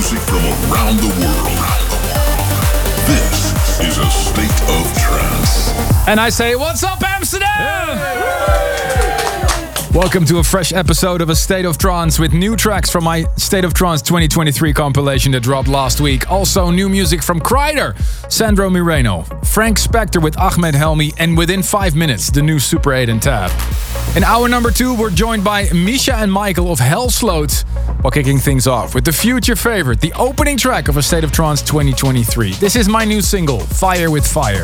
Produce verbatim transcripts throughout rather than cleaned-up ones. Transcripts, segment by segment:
music from around the world. This is a State of Trance. And I say, what's up, Amsterdam? Yeah. Welcome to a fresh episode of A State of Trance with new tracks from my State of Trance twenty twenty-three compilation that dropped last week. Also new music from Kryder, Sandro Mireno, Frank Spector with Ahmed Helmi, and within five minutes, the new Super eight and Tab. In hour number two, we're joined by Misha and Michael of Hellsloat, while kicking things off with the future favorite, the opening track of A State of Trance twenty twenty-three. This is my new single, Fire with Fire.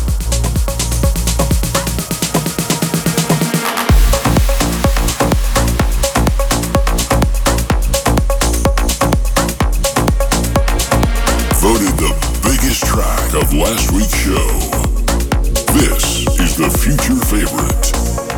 Voted the biggest track of last week's show. This is the future favorite.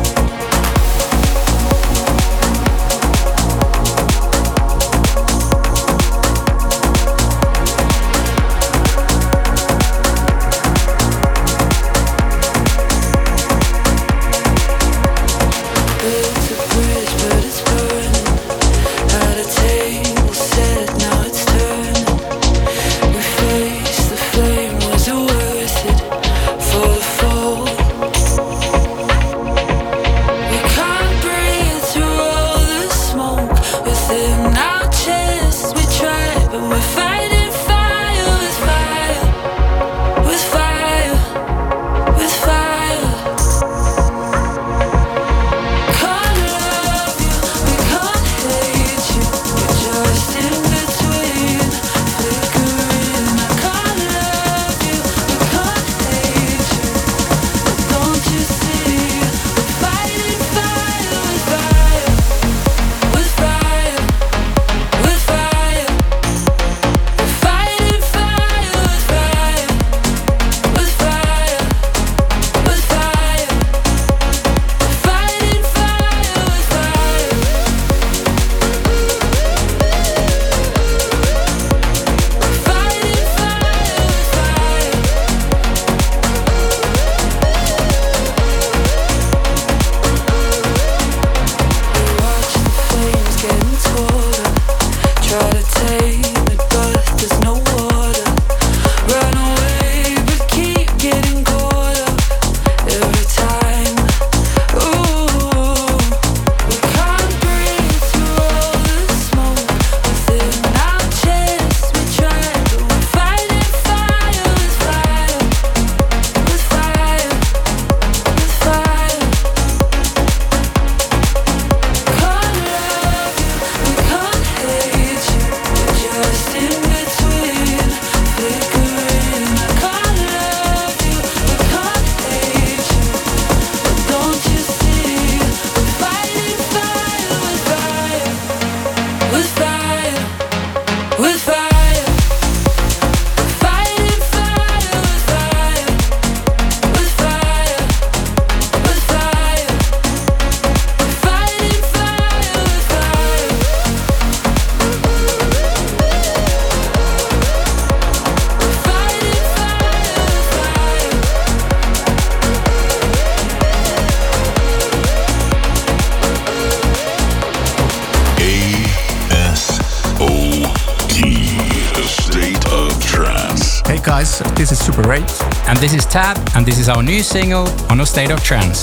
This is Super eight. And this is Tab, and this is our new single on A State of Trance.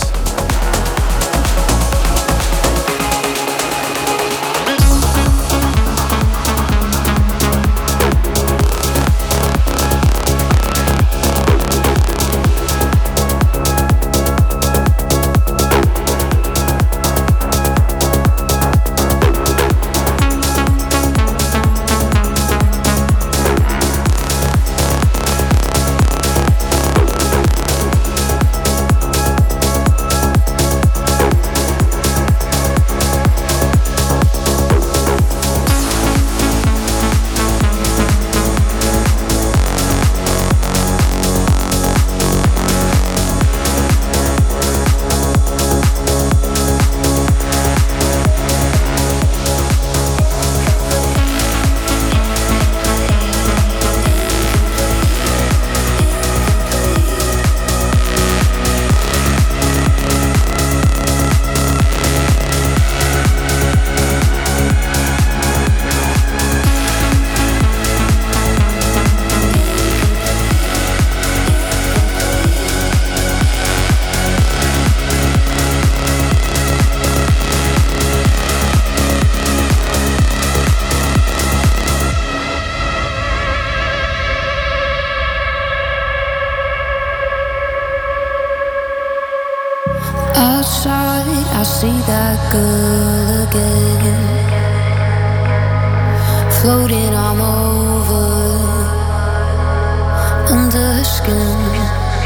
Outside, I see that girl again, floating all over under her skin.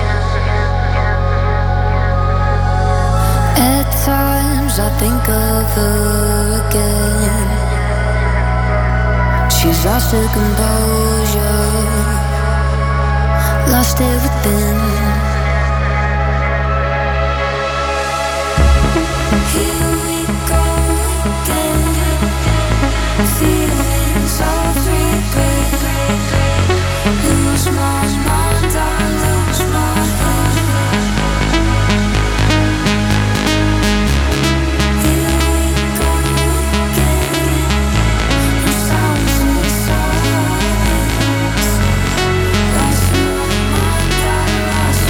At times I think of her again. She's lost her composure, lost everything. Here we go again, feelings of regret. Lose my mind, I lose my head. Here we go again, no sounds in silence. Lost my mind, I lost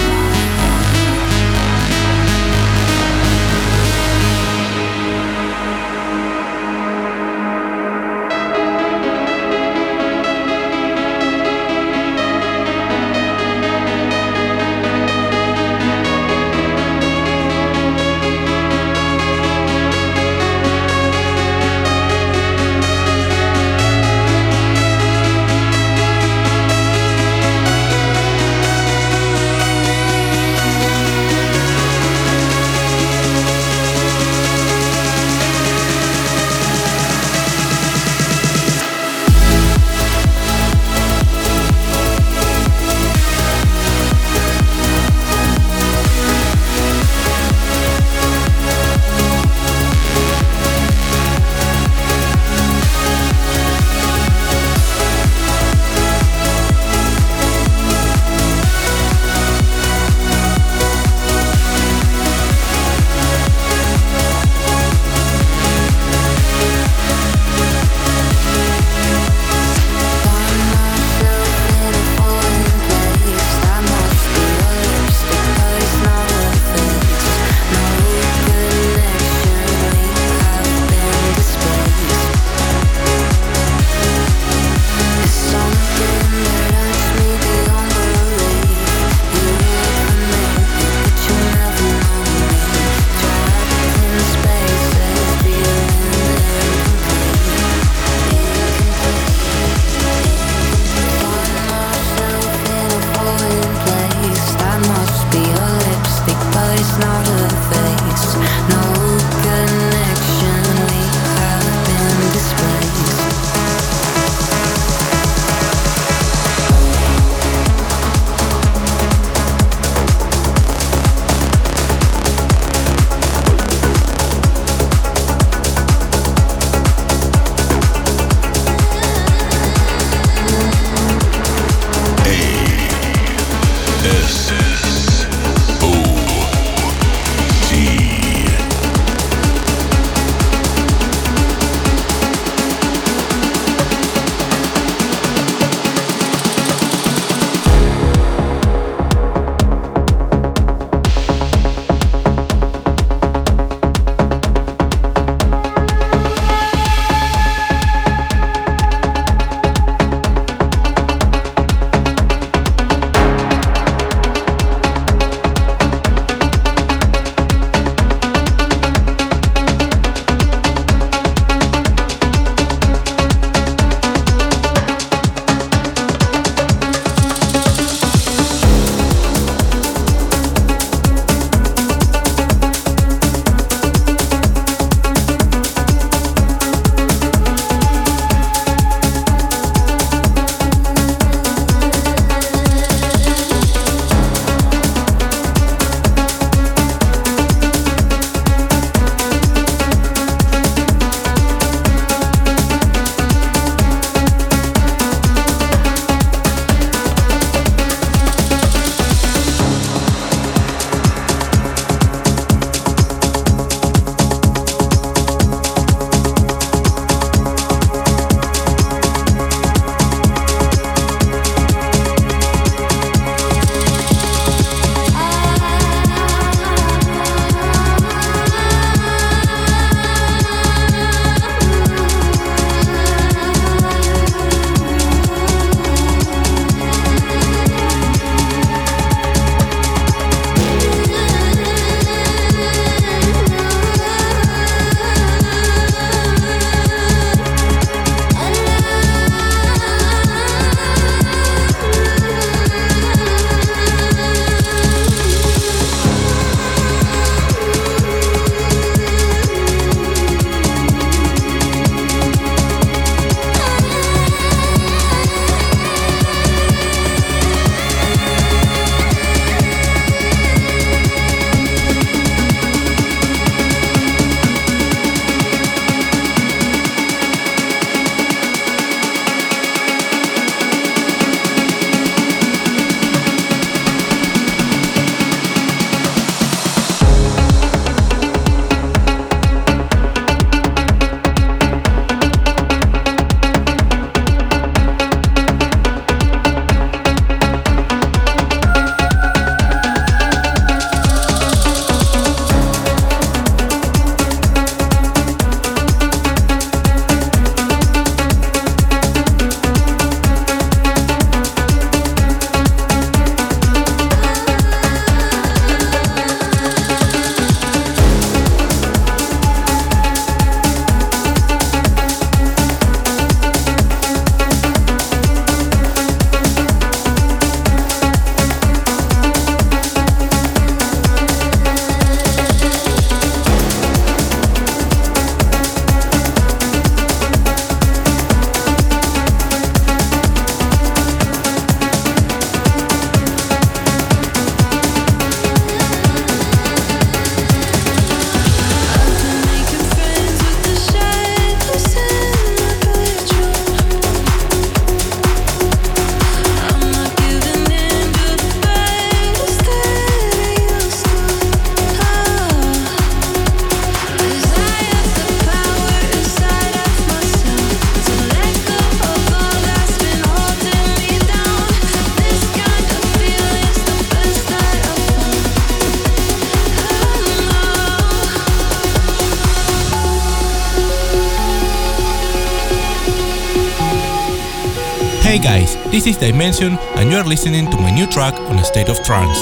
Hey guys, this is Dimension and you're listening to my new track on A State of Trance.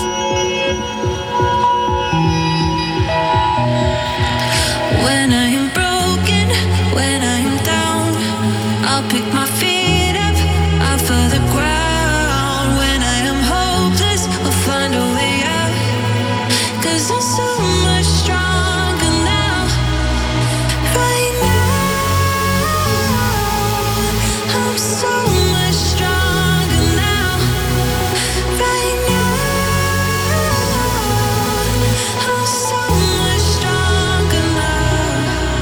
When I am broken, when I am down, I'll pick my feet up off of the ground. When I am hopeless, I'll find a way out. 'Cause I'm so much stronger now. Right now, I'm so much stronger now. Right now, I'm so much stronger now.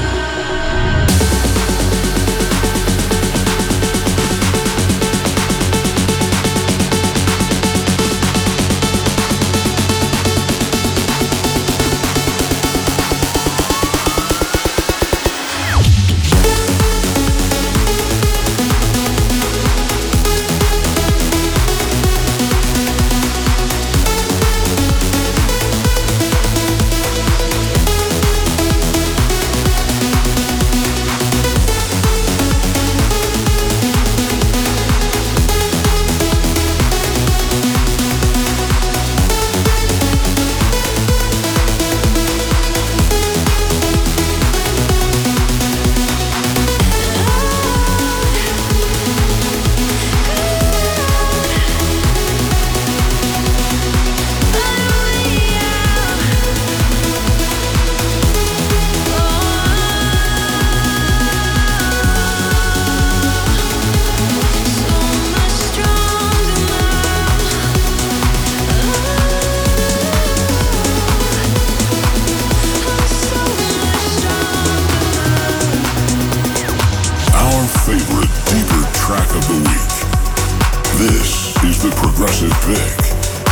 Our favorite deeper track of the week. This is the Progressive Pick.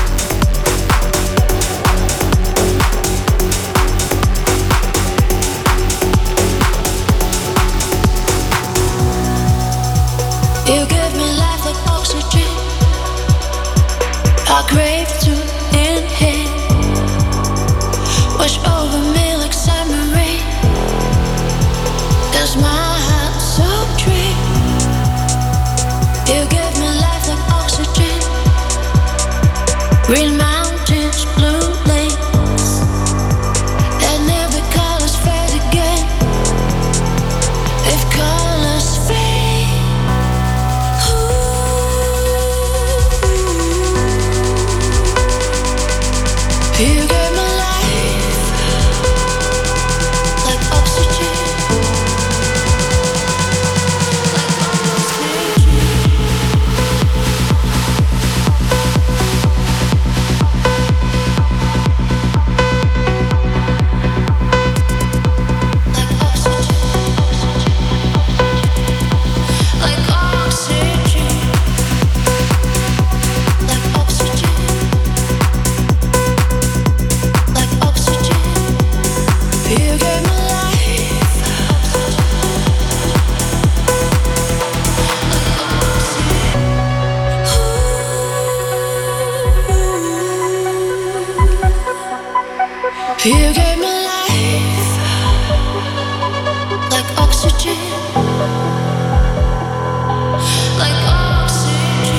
You give me life like oxygen. I crave to inhale. Wash over me like summer rain. 'Cause my heart's so drained. You give me life like oxygen. Green mountains, blue lakes, and every color's fade again. If colors fade, you gave me life like oxygen, like oxygen. You gave me life like oxygen, like oxygen.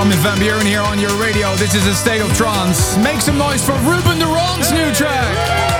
Armin van Buuren here on your radio. This is A State of Trance. Make some noise for Ruben de Ron's new track.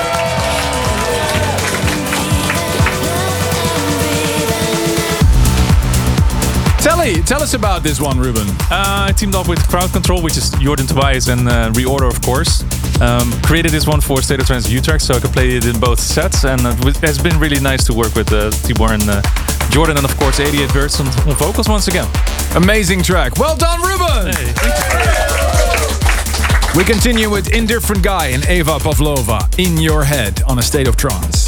Telly, tell us about this one, Ruben. Uh, I teamed up with Crowd Control, which is Jordan Tobias and uh, Reorder, of course. Um, created this one for State of Trance U-Tracks, so I could play it in both sets. And it has been really nice to work with uh, Tibor and uh, Jordan, and of course eighty-eight Hertz on, on vocals once again. Amazing track. Well done, Ruben! Hey, thank you. We continue with Indifferent Guy and Eva Pavlova, In Your Head on A State of Trance.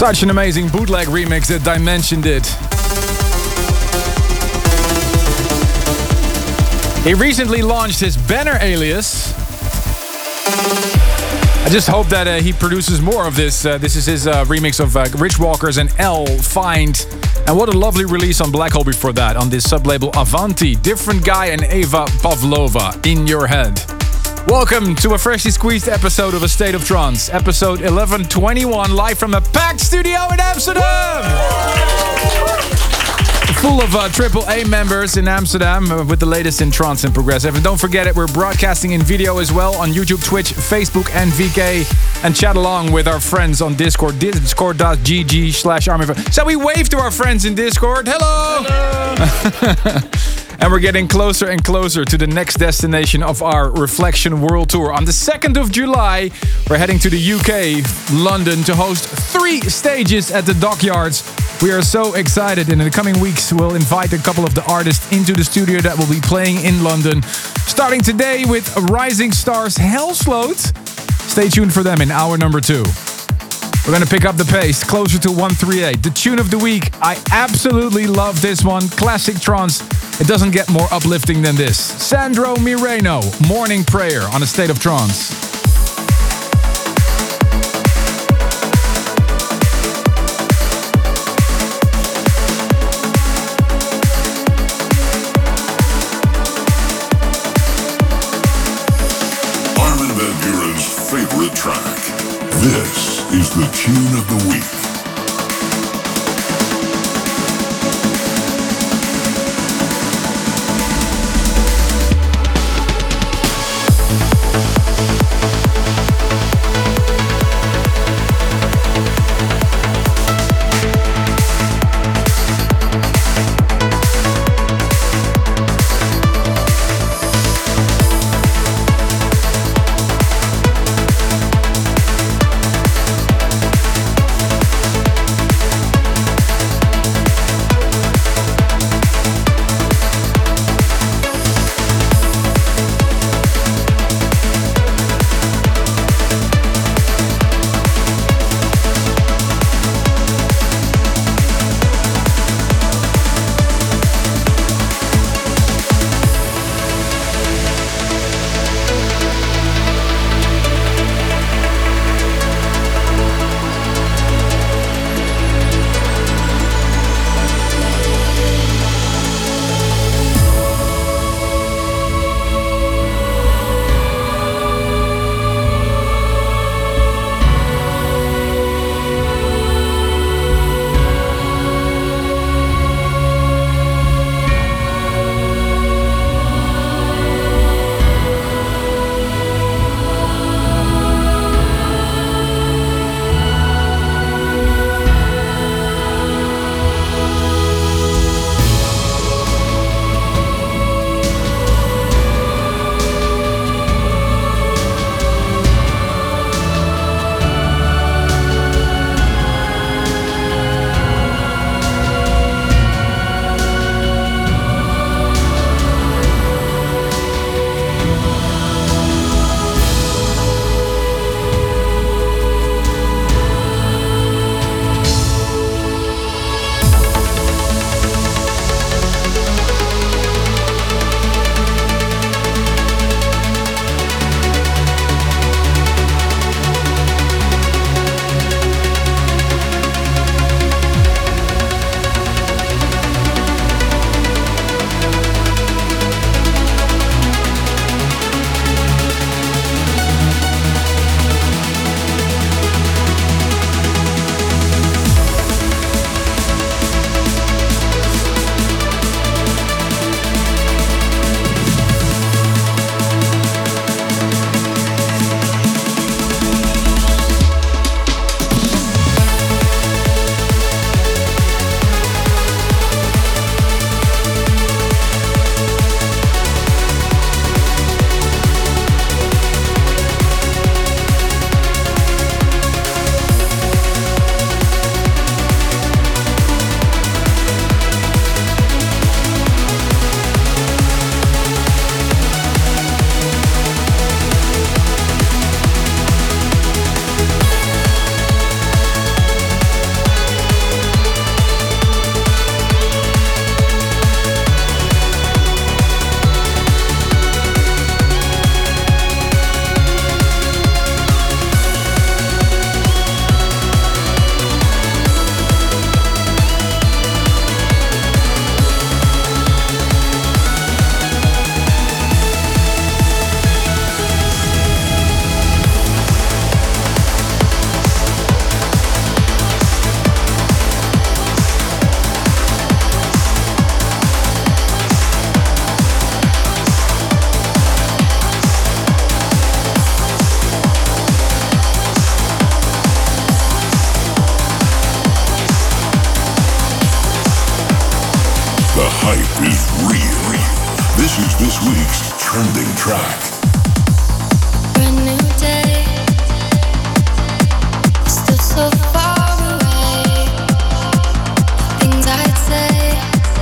Such an amazing bootleg remix that Dimension did. He recently launched his banner alias. I just hope that uh, he produces more of this. Uh, this is his uh, remix of uh, Rich Walkers and L Find. And what a lovely release on Black Hole before that, on this sub-label Avanti. Different Guy and Eva Pavlova, In Your Head. Welcome to a freshly squeezed episode of A State of Trance, episode eleven twenty-one, live from a packed studio in Amsterdam! Full of uh, triple A members in Amsterdam uh, with the latest in trance and progressive. And don't forget it, we're broadcasting in video as well on YouTube, Twitch, Facebook and V K. And chat along with our friends on Discord, discord.gg slash army. So we wave to our friends in Discord. Hello! Hello. And we're getting closer and closer to the next destination of our Reflection World Tour. On the second of July, we're heading to the U K, London, to host three stages at the Dockyards. We are so excited, and in the coming weeks, we'll invite a couple of the artists into the studio that will be playing in London. Starting today with Rising Stars Hellsloat. Stay tuned for them in hour number two. We're going to pick up the pace, closer to one thirty-eight. The tune of the week, I absolutely love this one. Classic trance. It doesn't get more uplifting than this. Sandro Mireno, Morning Prayer on A State of Trance. Armin van Buuren's favorite track. This is the tune of the week. The hype is real. This is this week's trending track. Brand new day, still so far away. Things I'd say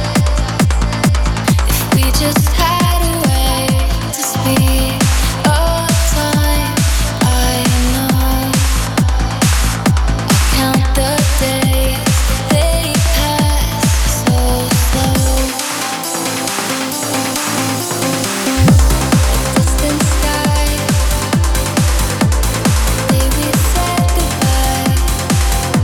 if we just had a way to speak of time. I know I'll count the days, they pass so slow. Distant sky, day we said goodbye.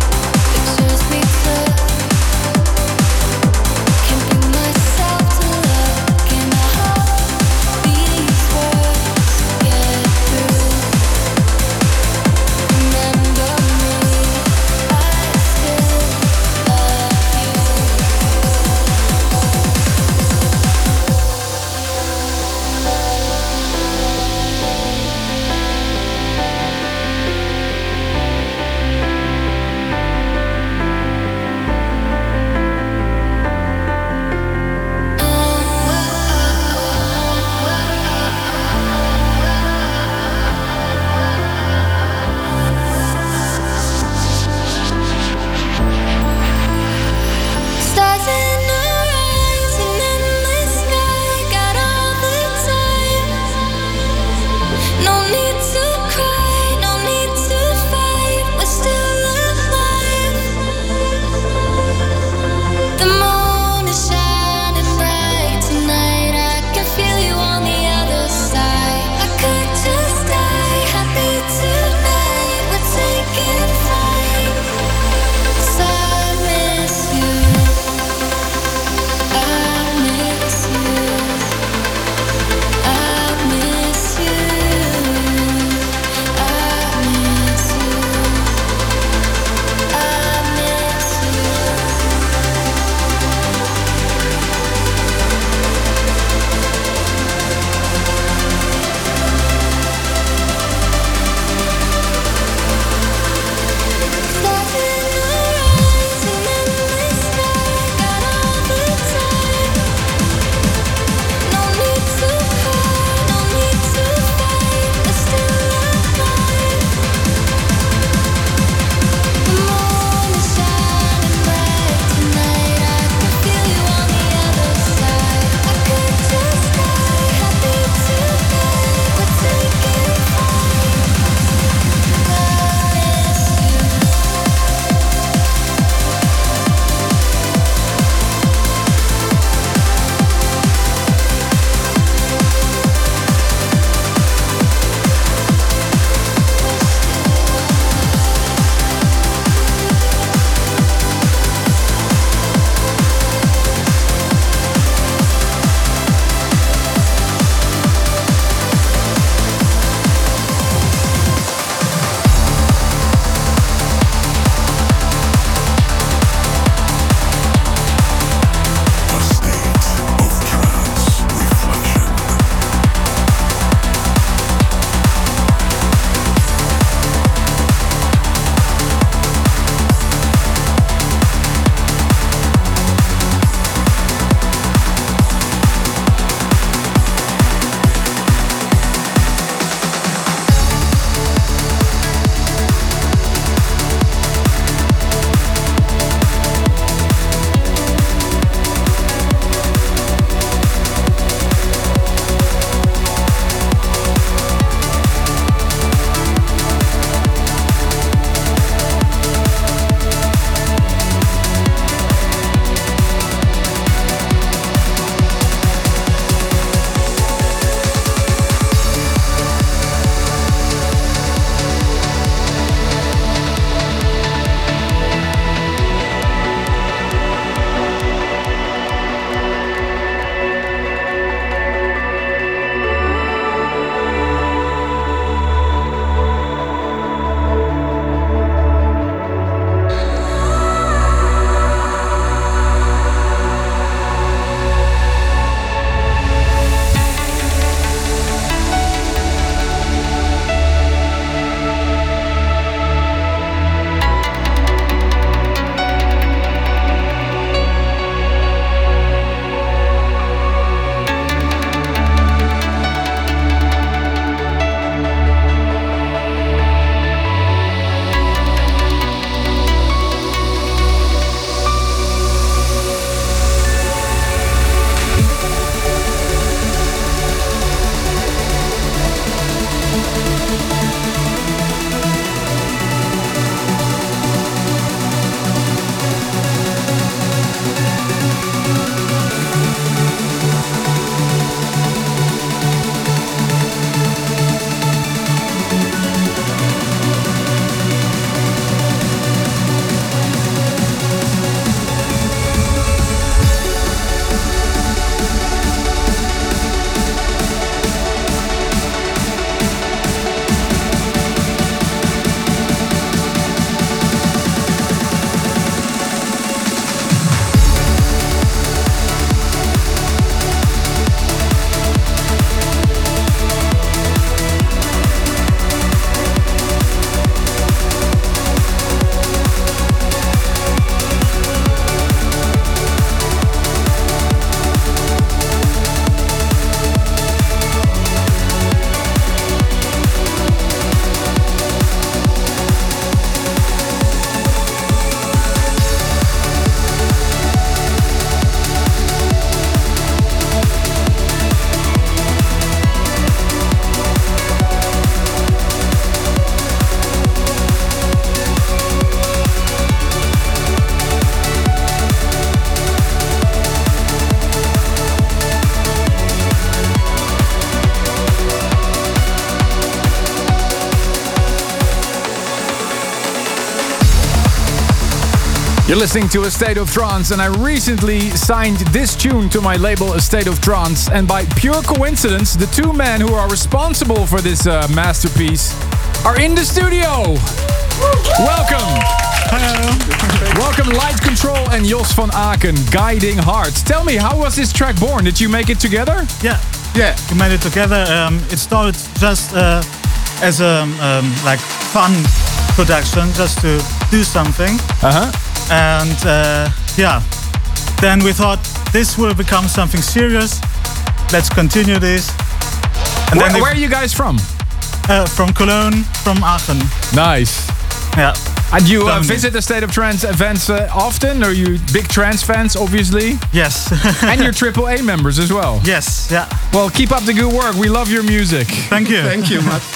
You're listening to A State of Trance, and I recently signed this tune to my label A State of Trance, and by pure coincidence, the two men who are responsible for this uh, masterpiece are in the studio. Welcome. Hello. Welcome Light Control and Jos van Aken, Guiding Hearts. Tell me, how was this track born? Did you make it together? Yeah, yeah, we made it together. Um, it started just uh, as a um, like fun production, just to do something. Uh-huh. And uh, yeah, then we thought this will become something serious. Let's continue this. And where, then where are you guys from? Uh, from Cologne, from Aachen. Nice. Yeah. And you uh, visit the State of Trance events uh, often? Are you big trance fans, obviously? Yes. And you're triple A members as well? Yes, yeah. Well, keep up the good work. We love your music. Thank you. Thank you, Matt.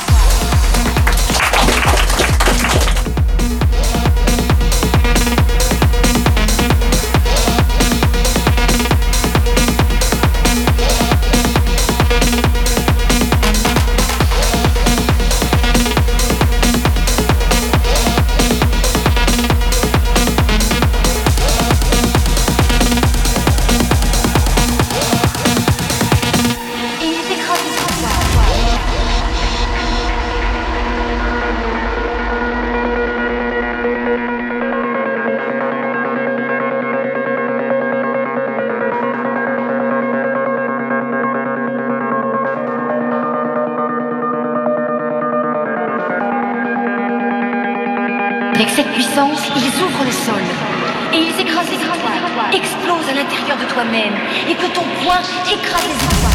Avec cette puissance, ils ouvrent le sol et ils écrasent les étoiles, explosent à l'intérieur de toi-même et que ton poing écrase les étoiles.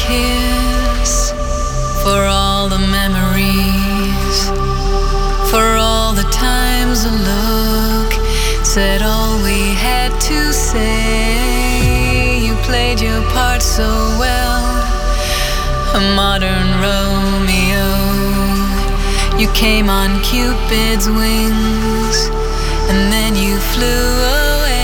kiss, for all the memories, for all the times a look said all we had to say. You played your part so well, a modern Romeo. You came on Cupid's wings, and then you flew away.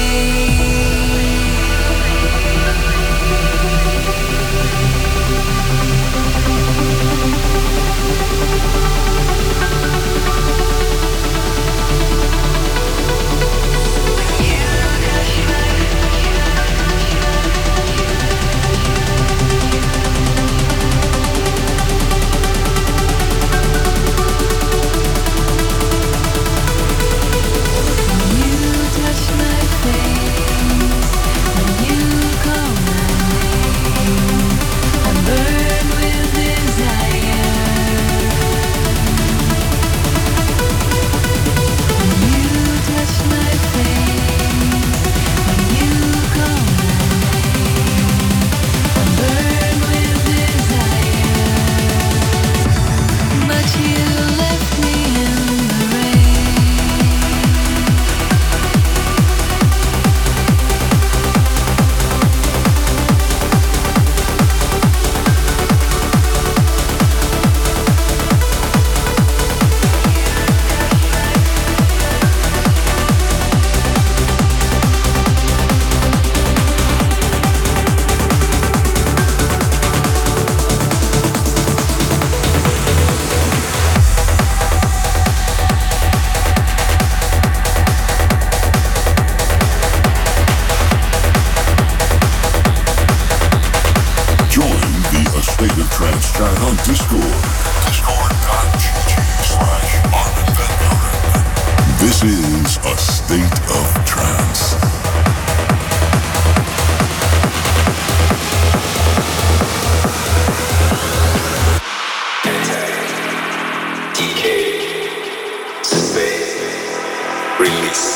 This is A State of Trance. D K, Space, Release.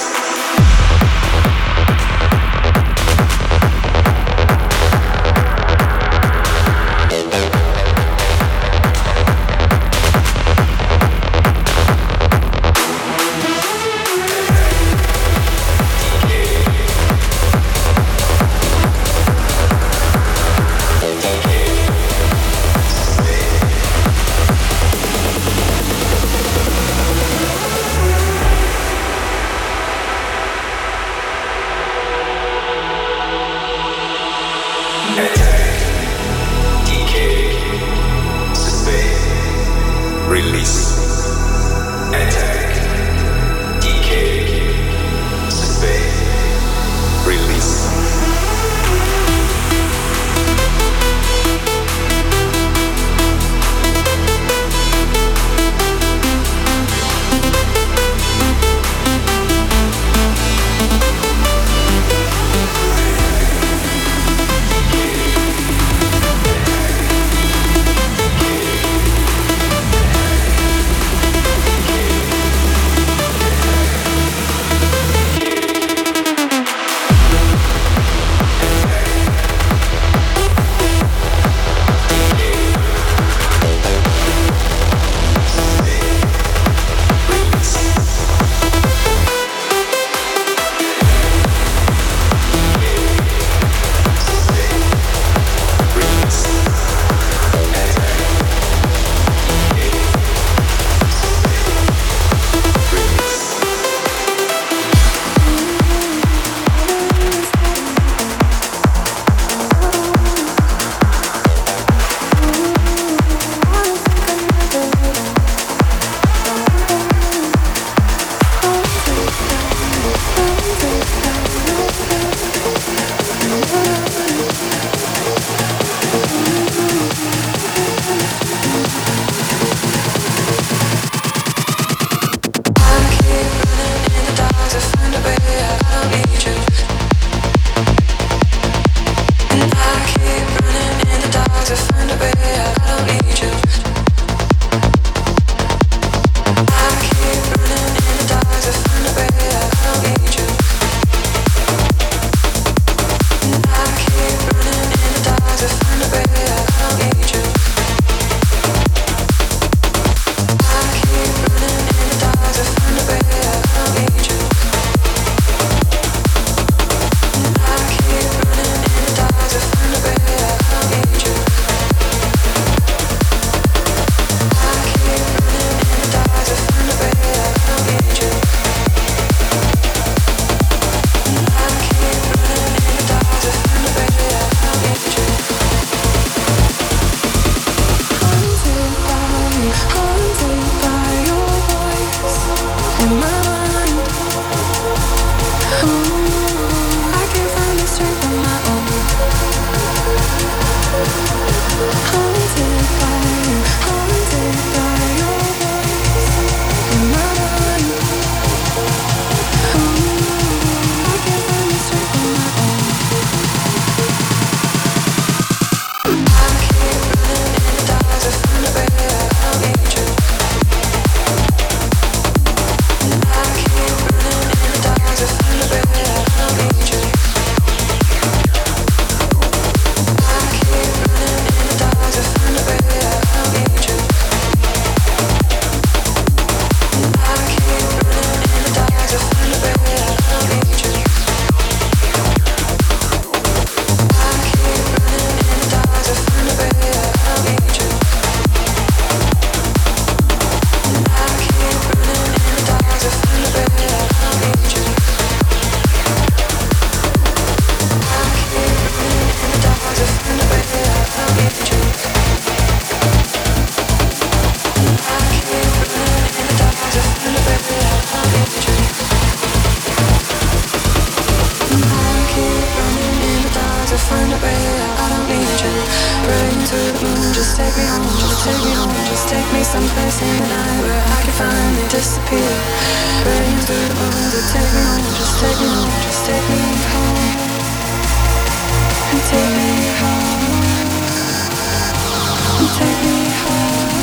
just take me home, just take me home, just take me someplace in the night where I can finally disappear. Burning through the bones, but take me home, just take me home, just take me home, and take me home, and take me home,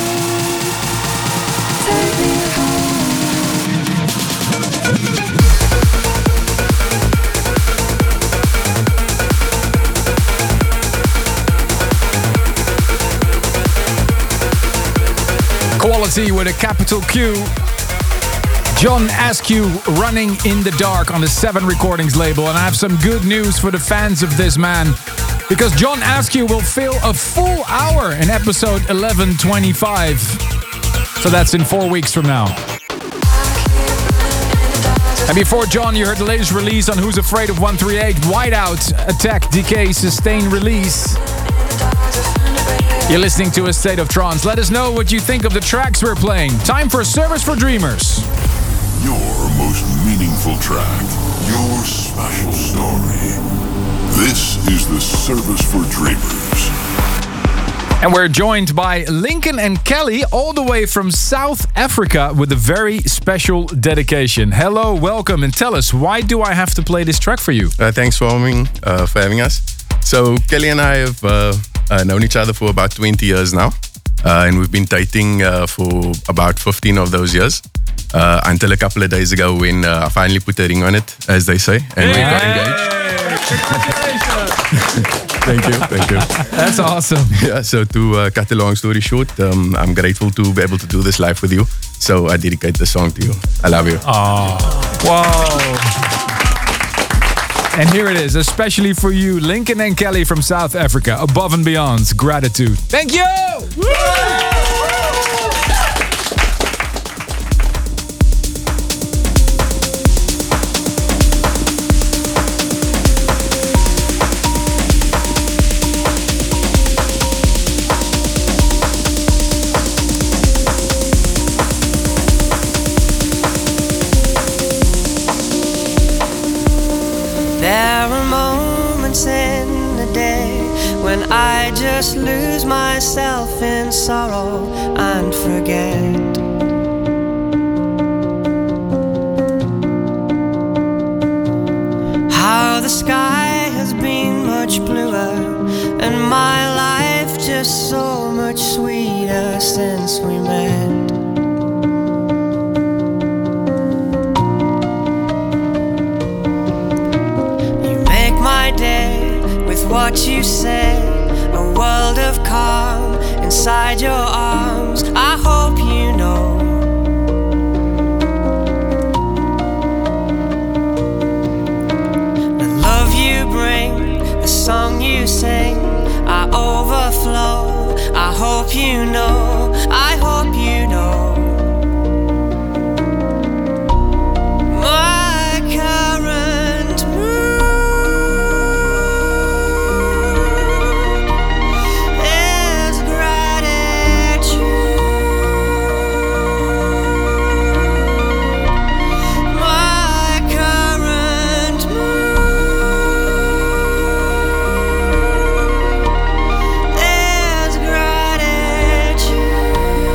take me home. Quality with a capital Q. John Askew running in the dark on the Seven Recordings label. And I have some good news for the fans of this man, because John Askew will fill a full hour in episode eleven twenty-five. So that's in four weeks from now. And before John, you heard the latest release on Who's Afraid of one thirty-eight, Whiteout, Attack, D K, Sustained Release. You're listening to A State of Trance. Let us know what you think of the tracks we're playing. Time for Service for Dreamers. Your most meaningful track. Your special story. This is the Service for Dreamers. And we're joined by Lincoln and Kelly, all the way from South Africa, with a very special dedication. Hello, welcome, and tell us, why do I have to play this track for you? Uh, thanks for having, uh, for having us. So Kelly and I have uh, uh, known each other for about twenty years now. Uh, and we've been dating uh, for about fifteen of those years. Uh, until a couple of days ago when uh, I finally put a ring on it, as they say, and we got engaged. Thank you, thank you. That's awesome. Yeah, so to uh, cut a long story short, um, I'm grateful to be able to do this live with you. So I dedicate the song to you. I love you. Oh, wow. And here it is, especially for you, Lincoln and Kelly from South Africa. Above and Beyond's Gratitude. Thank you! Woo! There are moments in the day when I just lose myself in sorrow and forget. How the sky has been much bluer and my life just so much sweeter since we met. Day with what you say, a world of calm inside your arms. I hope you know the love you bring, the song you sing, I overflow. I hope you know, I hope you know. There's gratitude.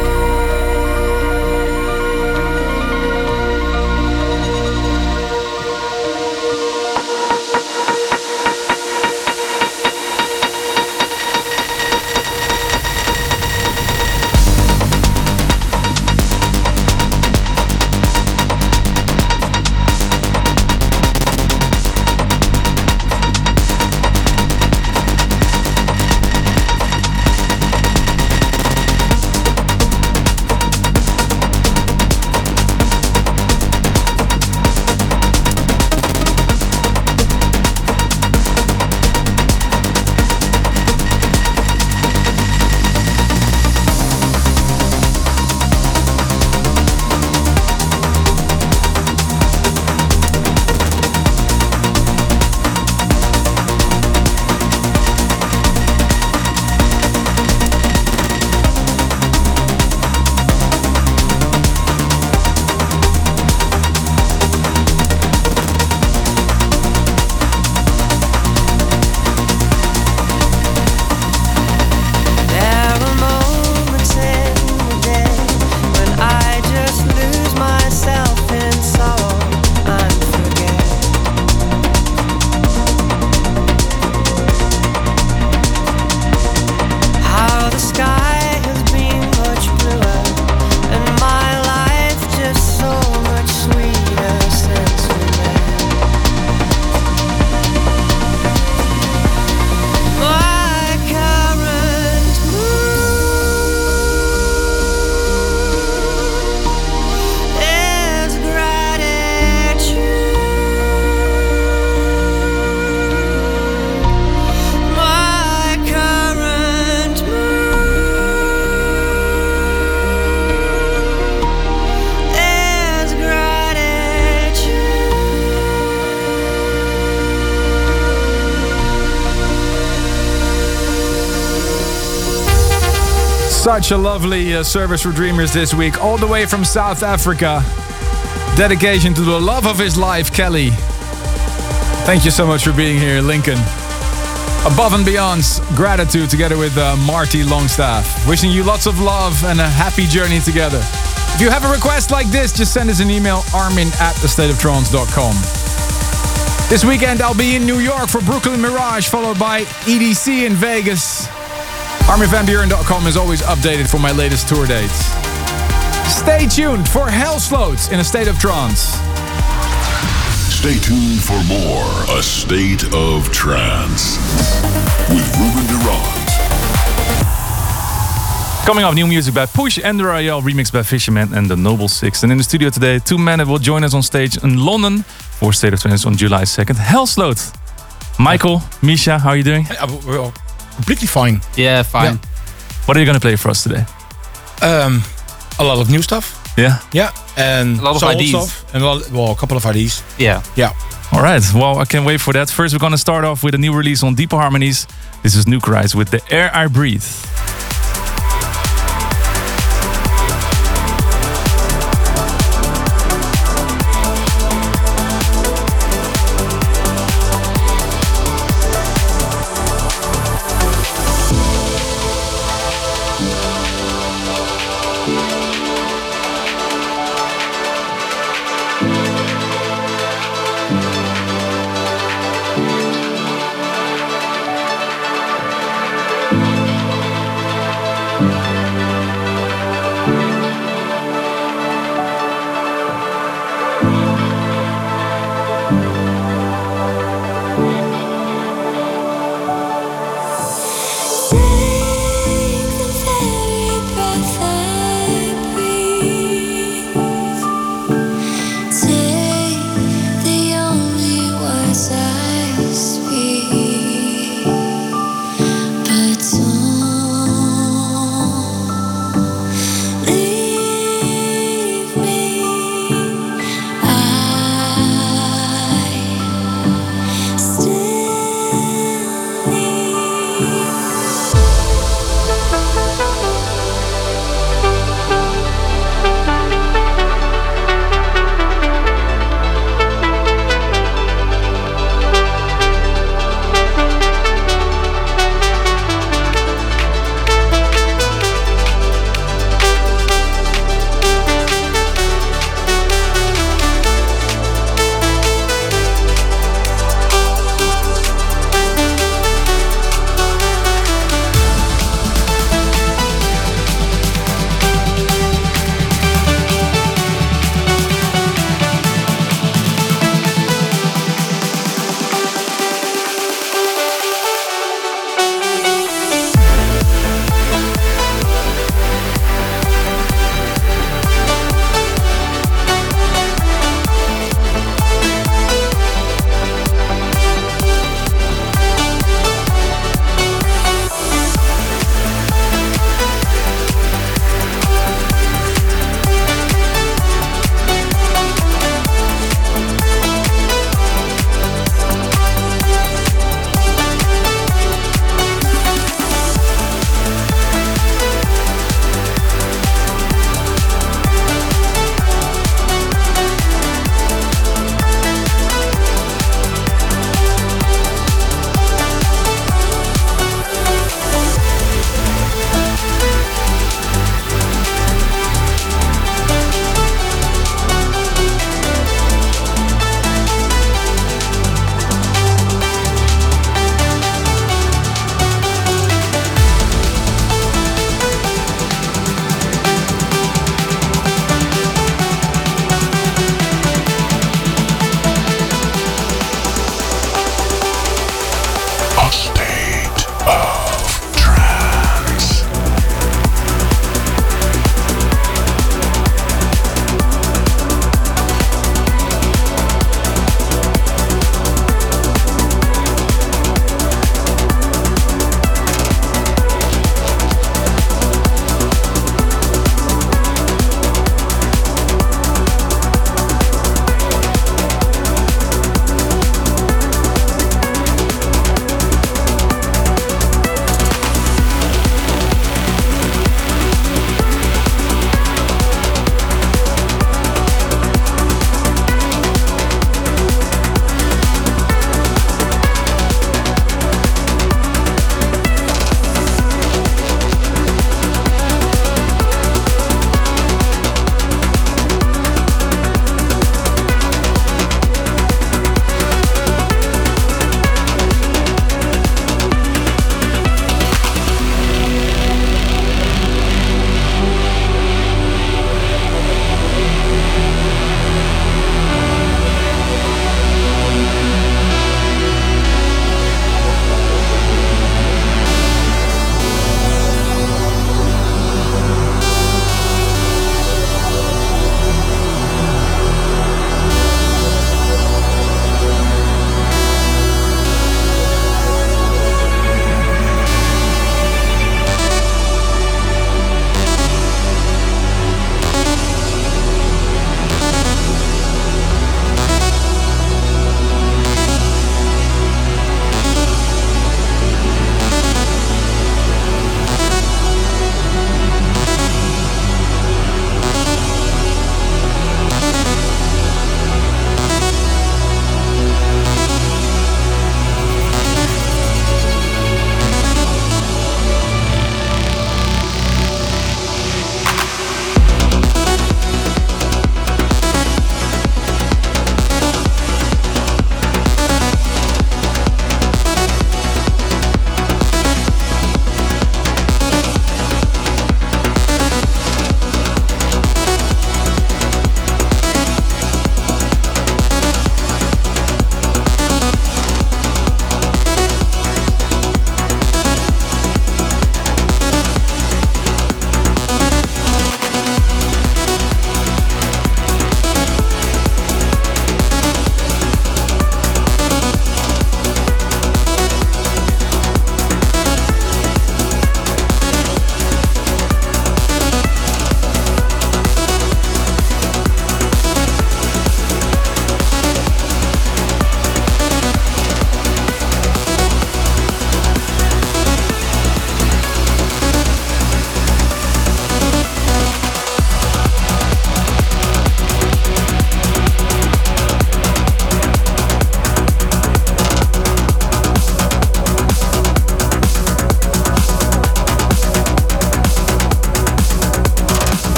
Such a lovely uh, service for Dreamers this week, all the way from South Africa. Dedication to the love of his life, Kelly. Thank you so much for being here, Lincoln. Above and Beyond's gratitude together with uh, Marty Longstaff. Wishing you lots of love and a happy journey together. If you have a request like this, just send us an email, armin at the state of trance dot com. This weekend I'll be in New York for Brooklyn Mirage, followed by E D C in Vegas. armin van buuren dot com is always updated for my latest tour dates. Stay tuned for Hellsloat in a state of trance. Stay tuned for more A State of Trance with Ruben de Ronde. Coming up, new music by Push and the Royale, remixed by Fisherman and the Noble Six. And in the studio today, two men that will join us on stage in London for State of Trance on July second. Hellsloat. Michael, Misha, how are you doing? Uh, well, completely fine. Yeah, fine. Yeah. What are you going to play for us today? Um, a lot of new stuff. Yeah? Yeah, and a lot of some old ideas. stuff, and a lot, well, a couple of ideas. Yeah. Yeah. All right, well, I can't wait for that. First, we're going to start off with a new release on Deeper Harmonies. This is Nuke Rise with The Air I Breathe.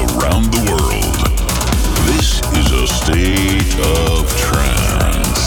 around the world. This is a state of trance.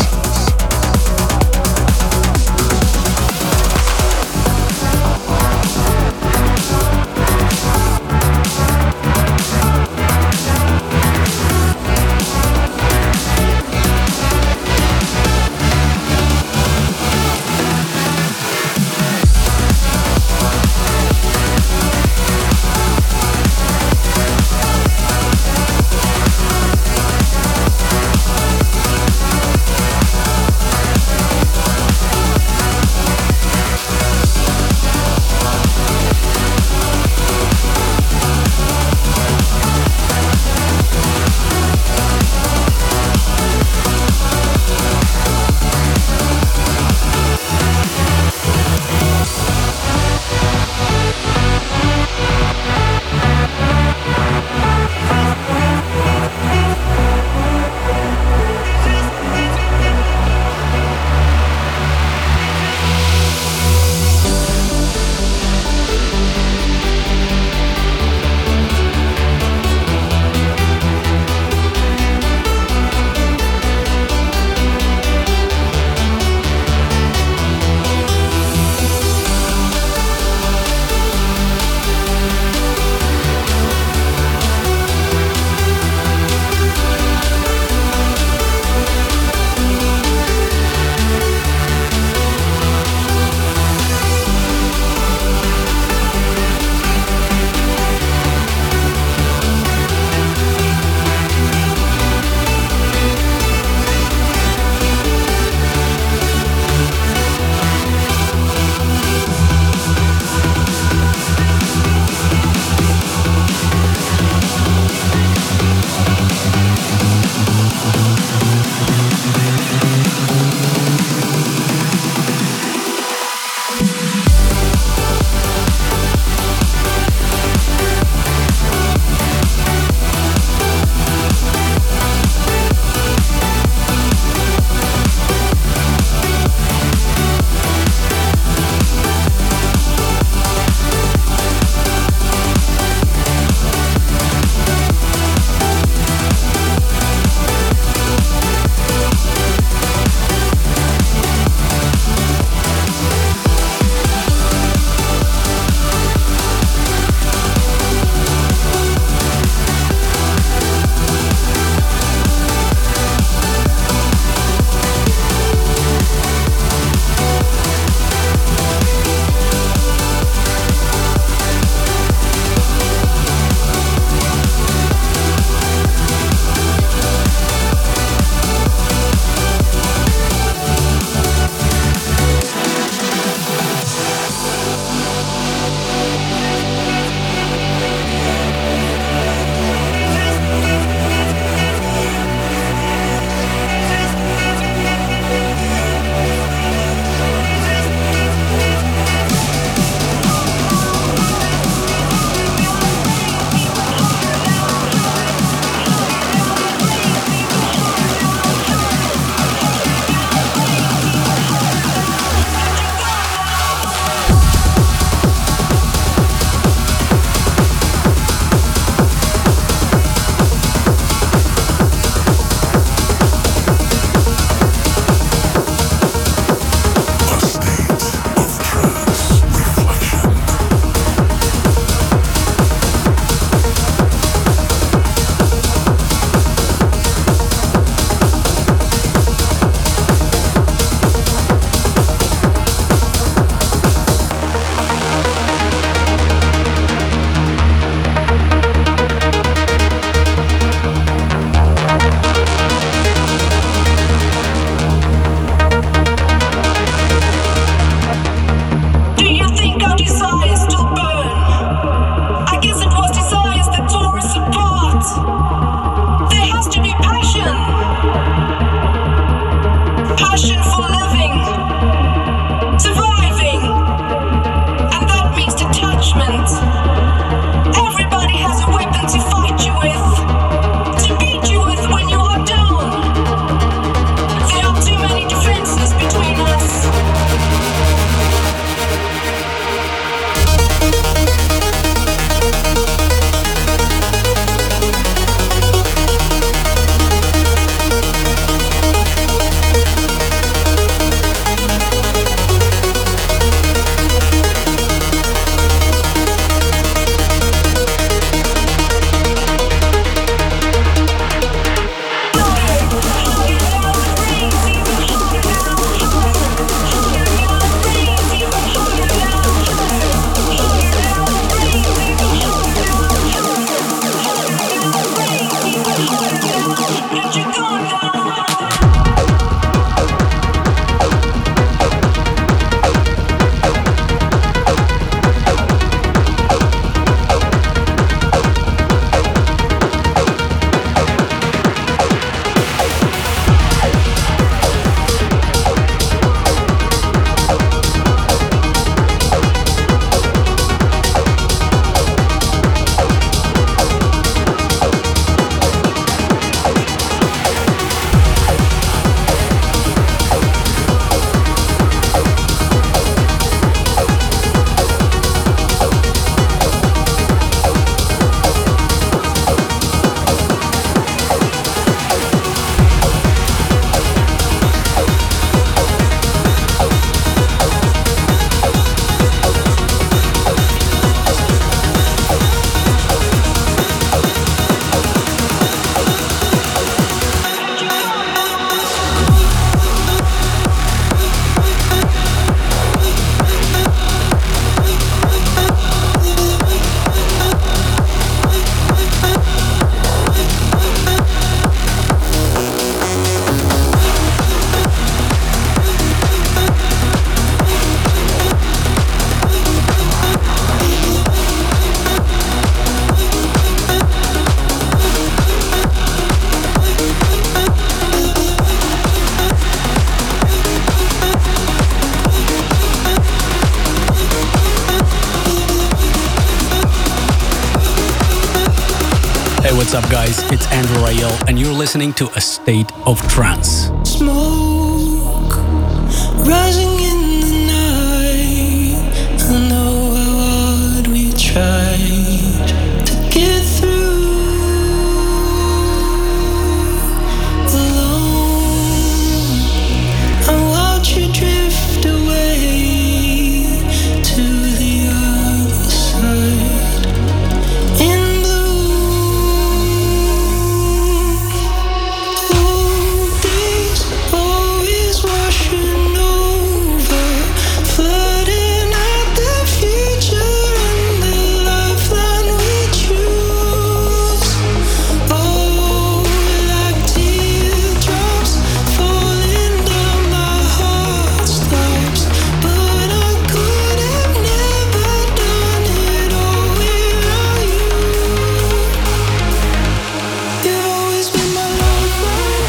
What's up, guys? It's Andrew Rayel, and you're listening to A State of Trance. Smoke rising in the night. I know how hard we tried to get through. Alone, I watch you drift away to the other side. In washing over, flooding out the future and the lifeline we choose. Oh, like teardrops falling down, my heart stops. But I could have never done it all without you. You've always been my lifeline.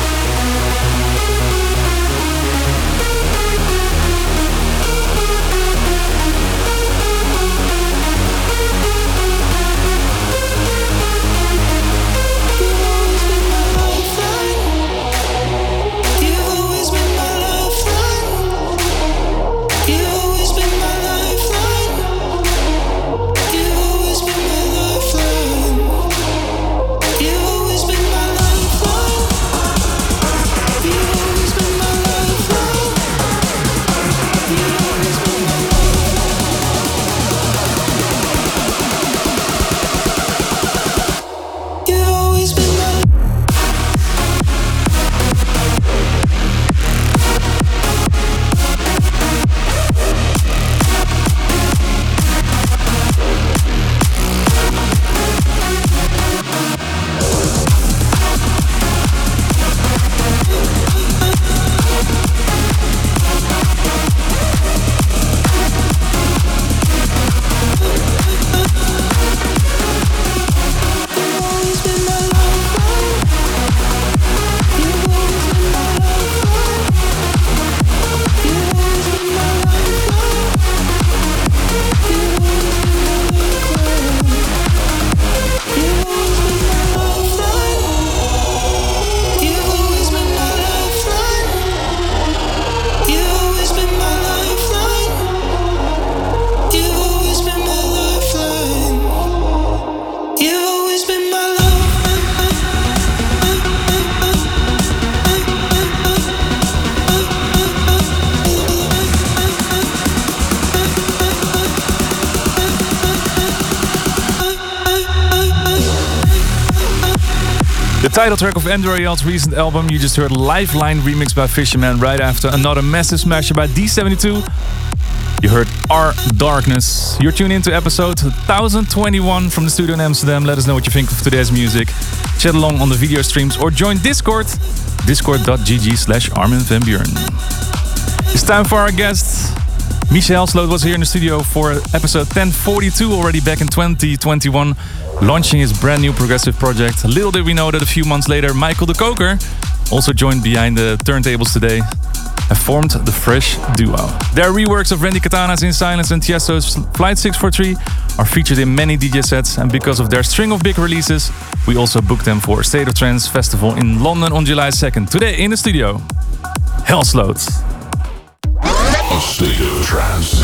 The title track of Andrew Rayel's recent album, you just heard Lifeline remixed by Fisherman right after another massive smasher by D seventy-two. You heard Our Darkness. You're tuned into episode one thousand twenty-one from the studio in Amsterdam. Let us know what you think of today's music. Chat along on the video streams or join Discord, discord.gg slash Armin van Buuren. It's time for our guest. Michel Sloot was here in the studio for episode ten forty-two already back in twenty twenty-one, launching his brand new progressive project. Little did we know that a few months later, Michael the Coker, also joined behind the turntables today, have formed the Fresh Duo. Their reworks of Randy Katana's In Silence and Tiesto's Flight six forty-three are featured in many D J sets, and because of their string of big releases, we also booked them for State of Trance Festival in London on July second. Today in the studio, Hell Sloot. A State of Trance.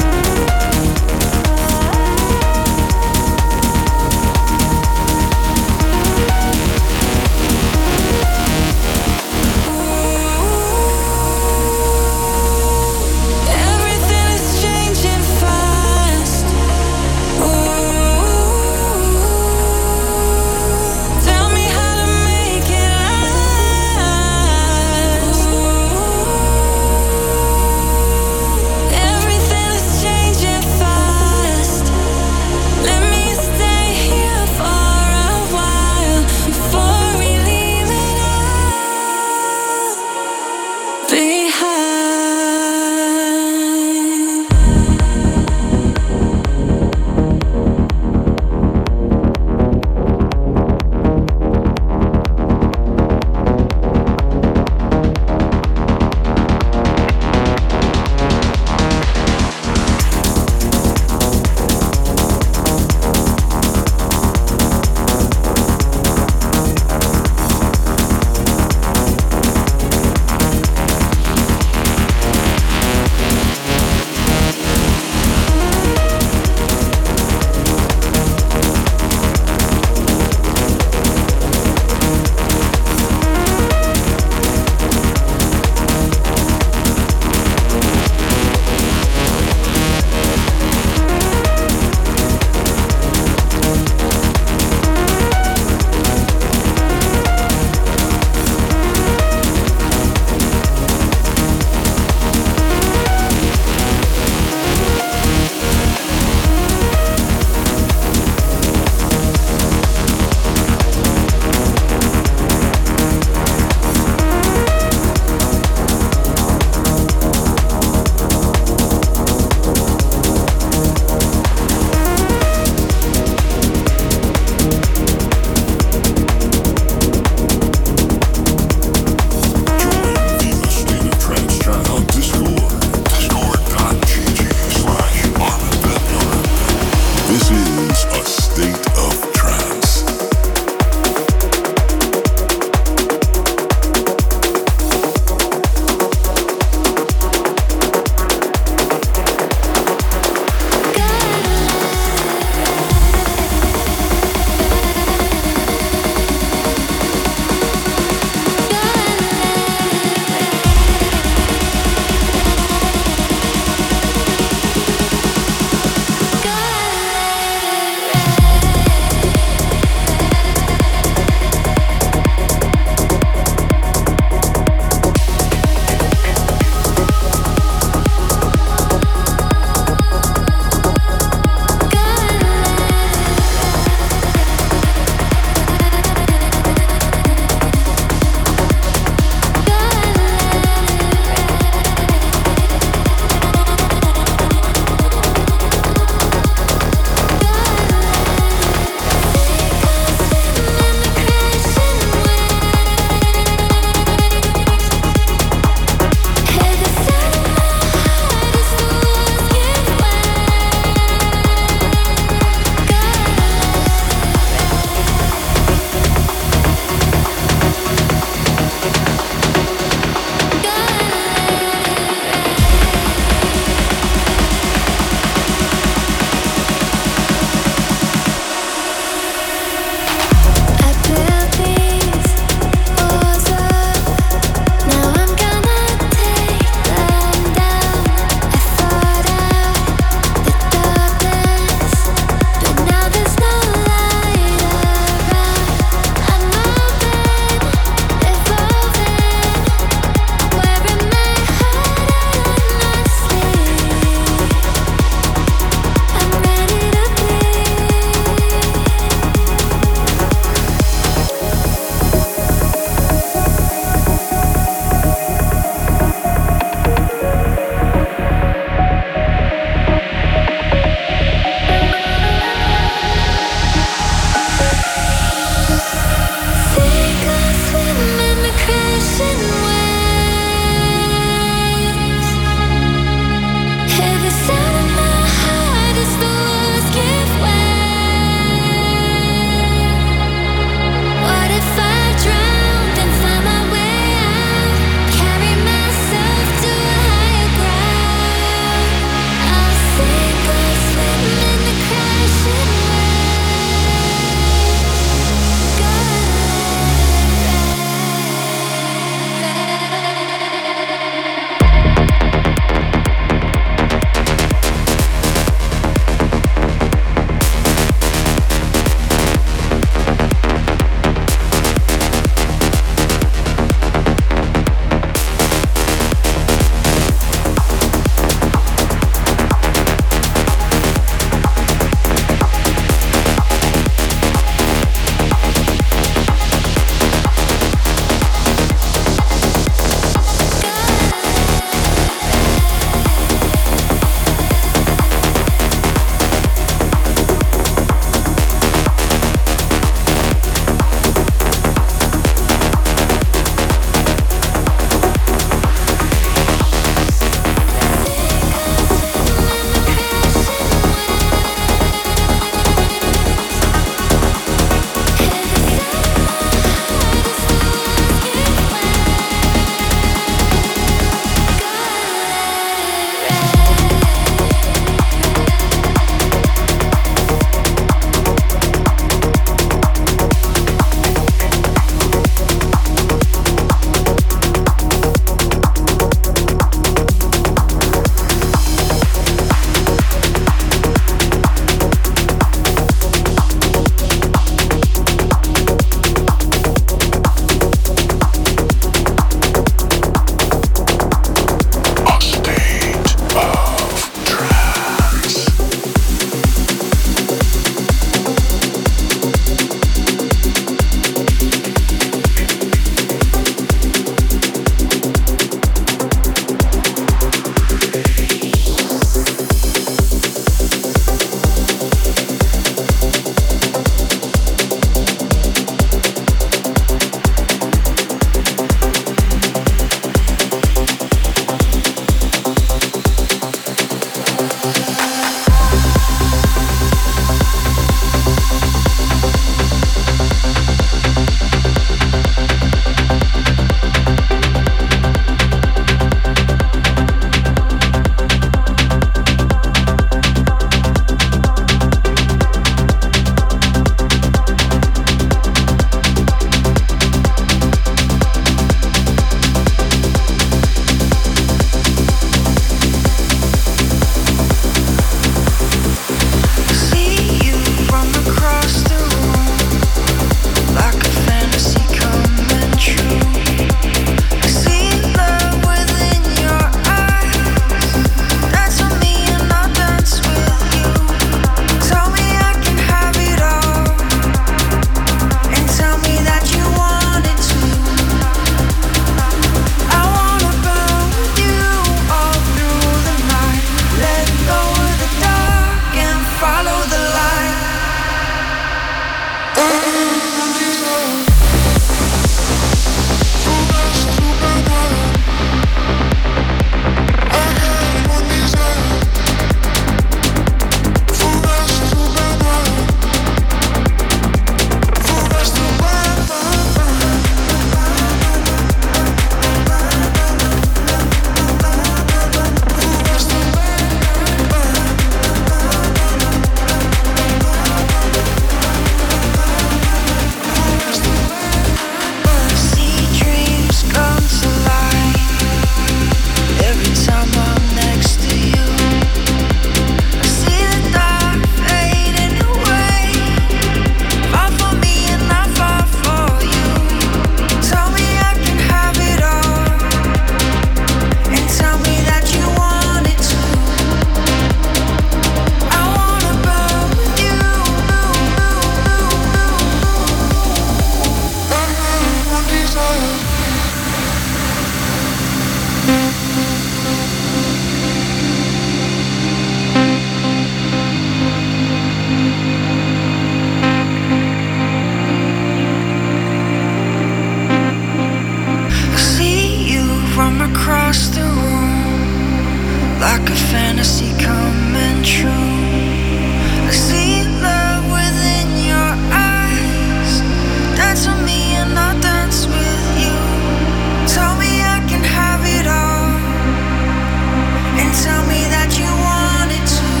from across the room, like a fantasy coming true. I see love within your eyes. Dance with me and I'll dance with you. Tell me I can have it all, and tell me that you want it too.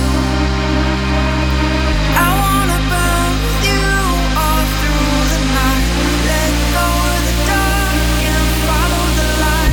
I wanna burn with you all through the night. Let go of the dark and follow the light.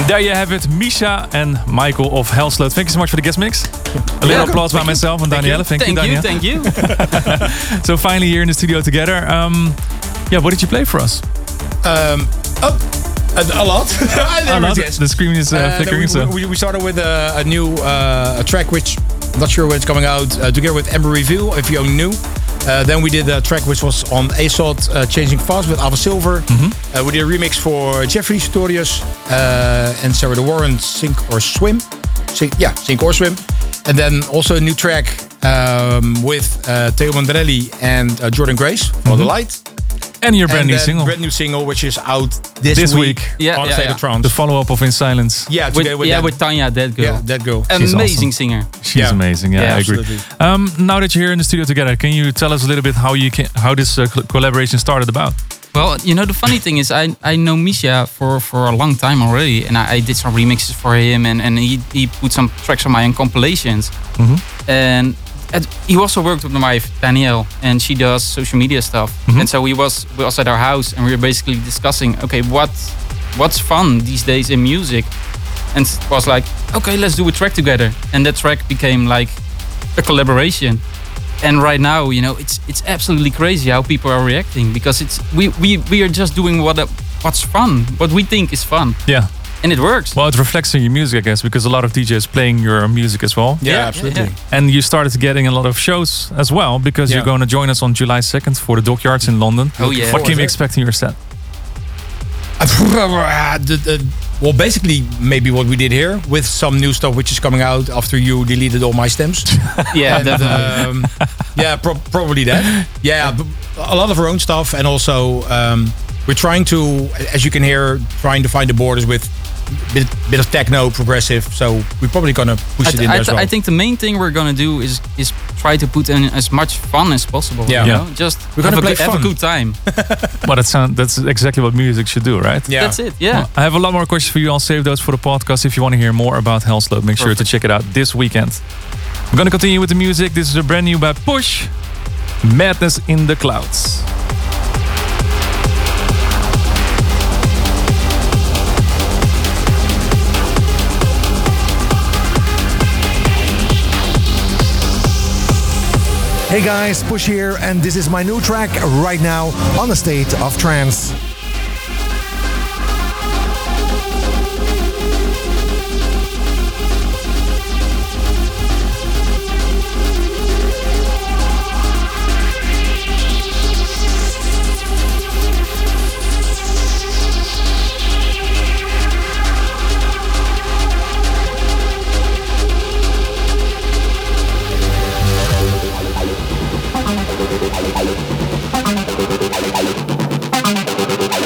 There you have it, Misha and Michael of Hellsloot. Thank you so much for the guest mix. A little Yeah, applause by thank you. myself and Thank Danielle. you. Thank, Thank you, you, Danielle. thank you. So finally here in the studio together. Um, yeah, what did you play for us? Um, oh, a, a lot. I A never lot. guessed. The screen is uh, Uh, flickering. we, so. we, we started with a, a new uh, a track which I'm not sure when it's coming out, uh, together with Amber Reveal, if you only knew. Uh, then we did a track which was on ASOT, uh, Changing Fast with Ava Silver. Mm-hmm. Uh, we did a remix for Jeffrey Stortius uh, and Sarah De Warren, Sink or Swim. Sink, yeah, Sink or Swim. And then also a new track um, with uh, Theo Mandrelli and uh, Jordan Grace, Follow Mhm. the Light. And your brand And new then single. brand new single, which is out this, This week, week. Yeah, on yeah, State yeah. of Trance. The follow-up of In Silence. Yeah, With, together with yeah, them. with Tanya, that girl. Yeah, that girl. She's Amazing awesome. singer. She's Yeah. amazing. Yeah, Yeah, I agree. absolutely. Um, now that you're here in the studio together, can you tell us a little bit how you can, how this uh, cl- collaboration started about? Well, you know, the funny thing is I, I know Misha for, for a long time already. And I, I did some remixes for him. And, and he, he put some tracks on my own compilations. Mhm. And at, he also worked with my wife, Danielle. And she does social media stuff. Mhm. And so we was, we was at our house. And we were basically discussing, okay, what what's fun these days in music? And it was like, okay, let's do a track together. And that track became like a collaboration. And right now, you know, it's it's absolutely crazy how people are reacting because it's we we, we are just doing what what's fun, what we think is fun, Yeah. and it works. Well, it reflects in your music, I guess, because a lot of D Js playing your music as well. Yeah, Yeah, absolutely. yeah, And you started getting a lot of shows as well, because Yeah. you're going to join us on July second for the Dockyards in London. Oh, yeah. What can we Forward. expect in your set? the, the, well, basically, maybe what we did here with some new stuff which is coming out after you deleted all my stems. yeah, And, definitely. um, yeah, pro- probably that. Yeah, b- a lot of our own stuff, and also um, we're trying to, as you can hear, trying to find the borders with bit, bit of techno, progressive. So we're probably gonna push I, it th- in I, there as th- well. I think the main thing we're gonna do is is try to put in as much fun as possible. Yeah. you Yeah. know? just We're gonna have, play a, good- have a fun. good time. Well, that sound, that's exactly what music should do, right? Yeah. That's it. Yeah. Well, I have a lot more questions for you. I'll save those for the podcast. If you want to hear more about Hellsloot, make sure to check it out this weekend. I'm going to continue with the music. This is a brand new by Push, Madness in the Clouds. Hey guys, Push here, and this is my new track right now on the State of Trance. Thank you.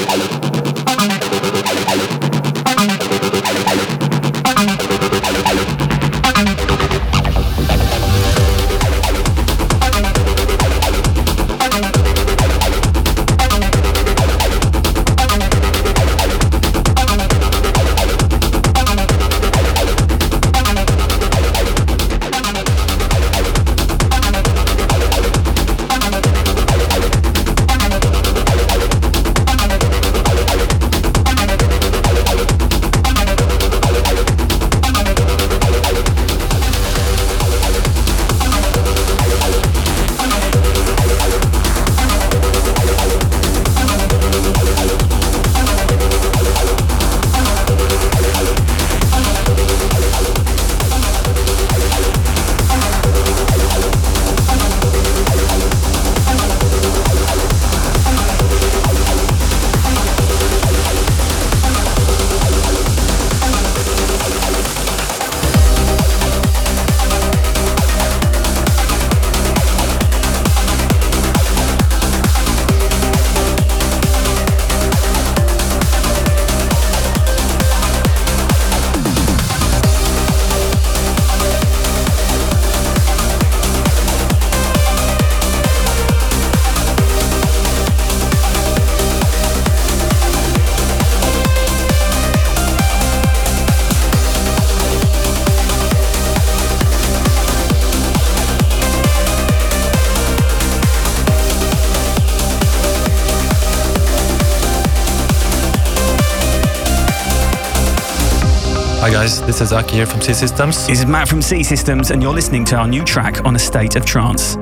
Hi guys, this is Aki here from C Systems. This is Matt from C Systems, and you're listening to our new track on A State of Trance.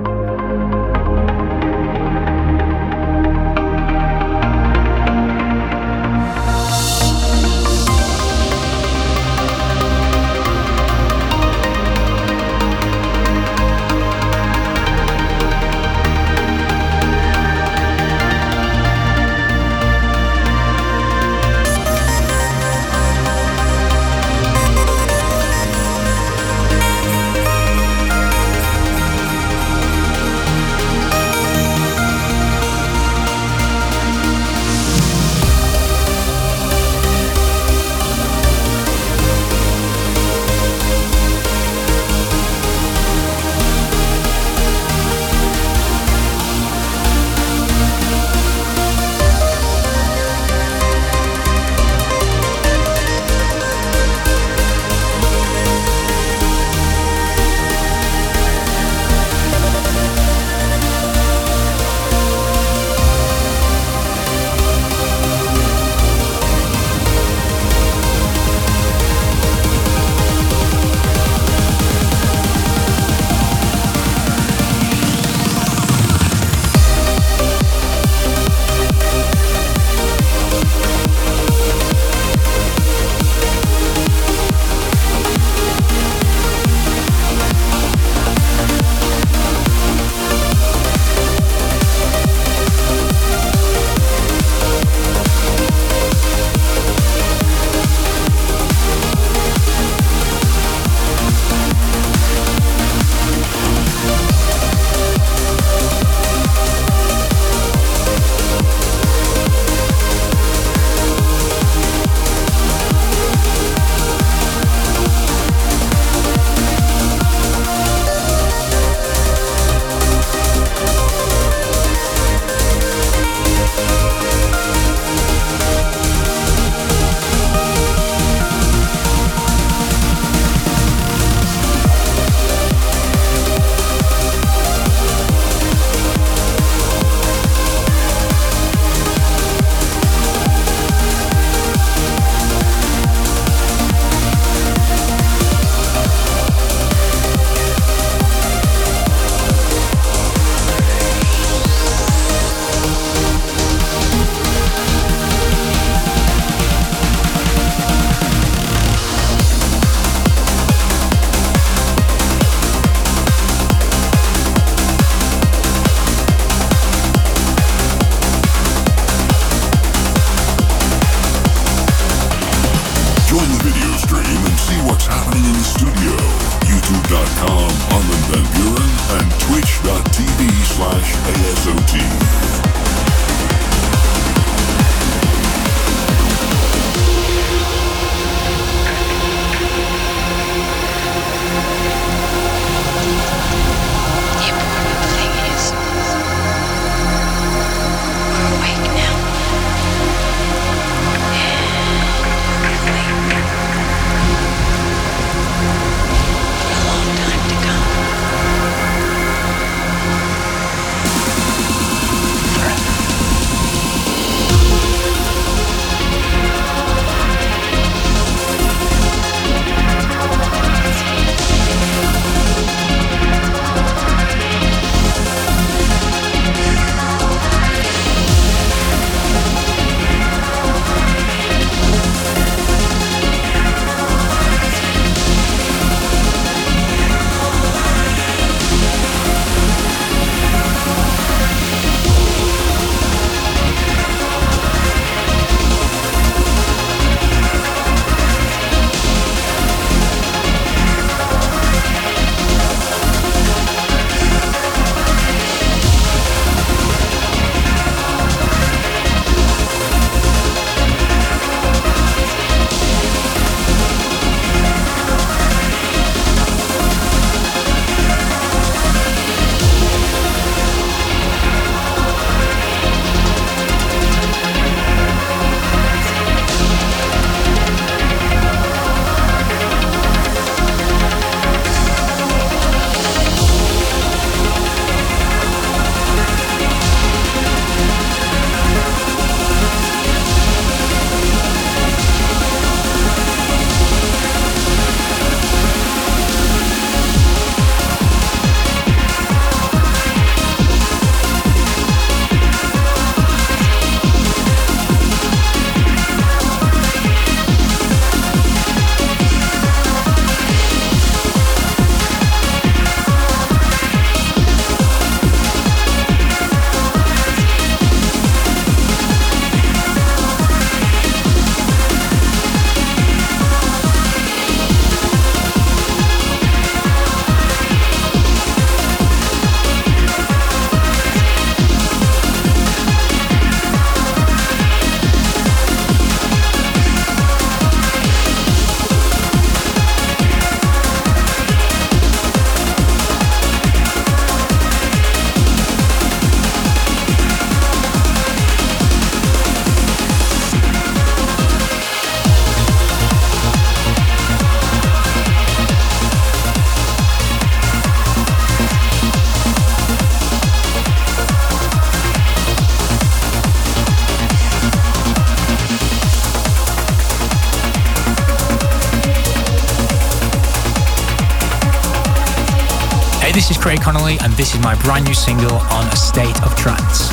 this is Craig Connolly, and this is my brand new single on A State of Trance.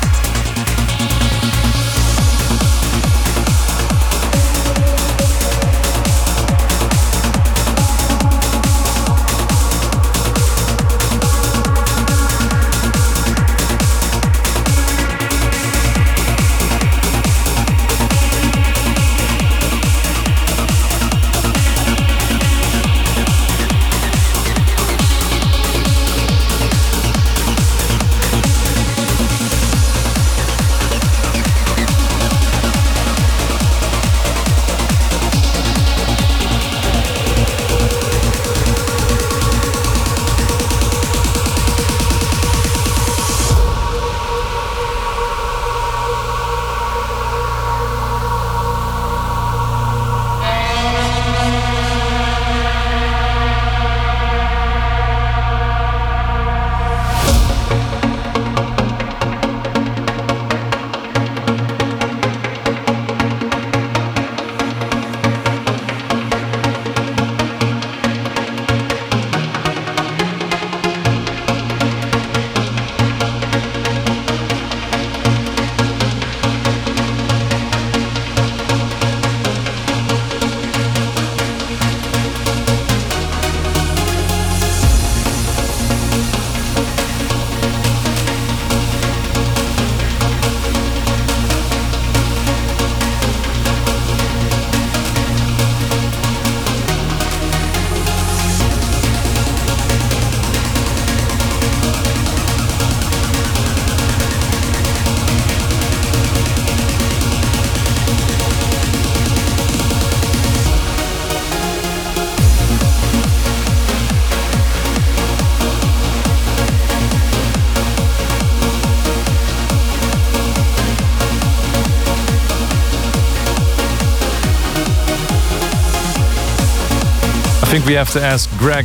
I think we have to ask Greg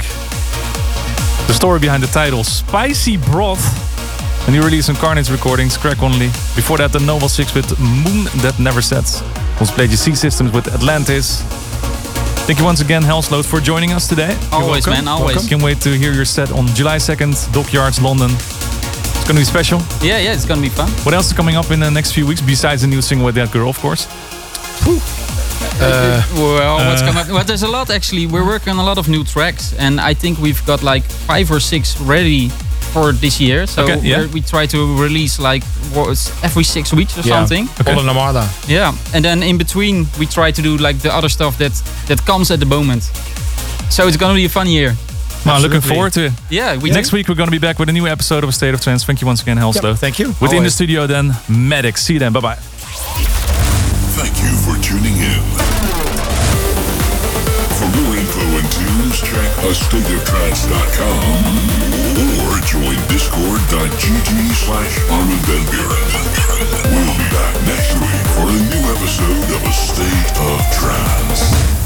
the story behind the title Spicy Broth. And he released on Carnage Recordings, Greg Connolly. Before that, the Noble Six with Moon That Never Sets. Also played your C Systems with Atlantis. Thank you once again, Hellsloat, for joining us today. Always, man, always. Welcome. Can't wait to hear your set on July second, Dockyards, London. It's going to be special. Yeah, yeah, it's going to be fun. What else is coming up in the next few weeks, besides the new single with That Girl, of course? Uh, well, what's uh, coming up? Well, there's a lot actually. We're working on a lot of new tracks, and I think we've got like five or six ready for this year. So okay, yeah. we try to release like every six weeks or yeah. something. Okay. All in Armada. Yeah, and then in between we try to do like the other stuff that that comes at the moment. So it's gonna be a fun year. Well, looking forward to it. Yeah, we next do. week we're going to be back with a new episode of A State of Trance. Thank you once again, Hellslow. Yep, thank you. Within Always. the studio, then Medic. See you then. Bye bye. Thank you for tuning in. For more info and tunes, check a state of trance dot com or join discord.gg slash Armin van Buren. We'll be back next week for a new episode of A State of Trance.